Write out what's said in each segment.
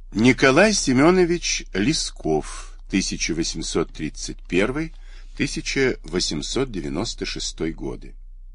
Николай Семенович Лесков, 1831-1896 годы.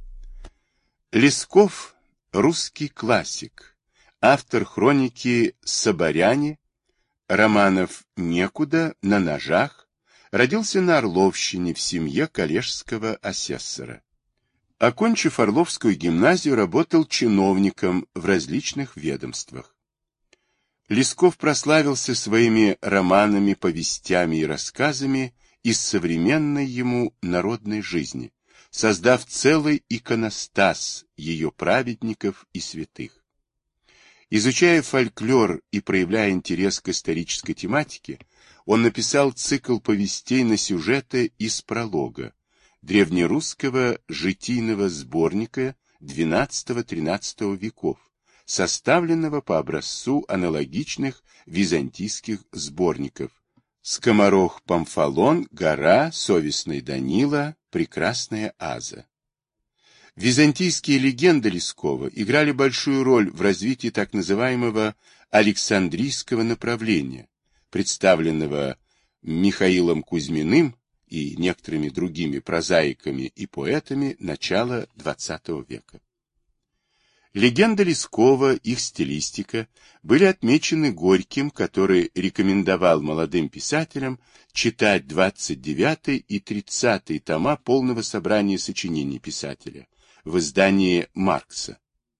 Лесков – русский классик, автор хроники «Соборяне», романов «Некуда», «На ножах», родился на Орловщине в семье коллежского асессора. Окончив Орловскую гимназию, работал чиновником в различных ведомствах. Лесков прославился своими романами, повестями и рассказами из современной ему народной жизни, создав целый иконостас ее праведников и святых. Изучая фольклор и проявляя интерес к исторической тематике, он написал цикл повестей на сюжеты из пролога, древнерусского житийного сборника XII-XIII веков, составленного по образцу аналогичных византийских сборников «Скоморох Памфалон», «Гора», «Совестный Данила», «Прекрасная Аза». Византийские легенды Лескова играли большую роль в развитии так называемого Александрийского направления, представленного Михаилом Кузьминым и некоторыми другими прозаиками и поэтами начала XX века. Легенды Лескова, их стилистика, были отмечены Горьким, который рекомендовал молодым писателям читать 29 и 30 тома полного собрания сочинений писателя в издании Маркса.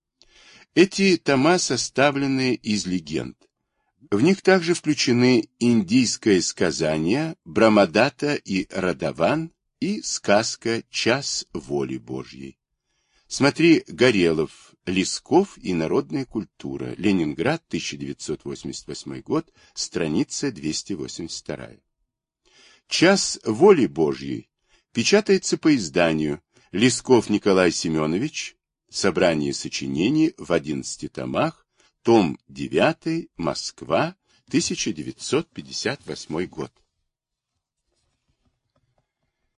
Эти тома составлены из легенд. В них также включены индийское сказание Брамадата и Радаван и сказка «Час воли Божьей». Смотри Горелов, Лесков и народная культура. Ленинград, 1988 год, страница 282. «Час воли Божьей» печатается по изданию Лесков Николай Семенович, собрание сочинений в 11 томах, том 9, Москва, 1958 год.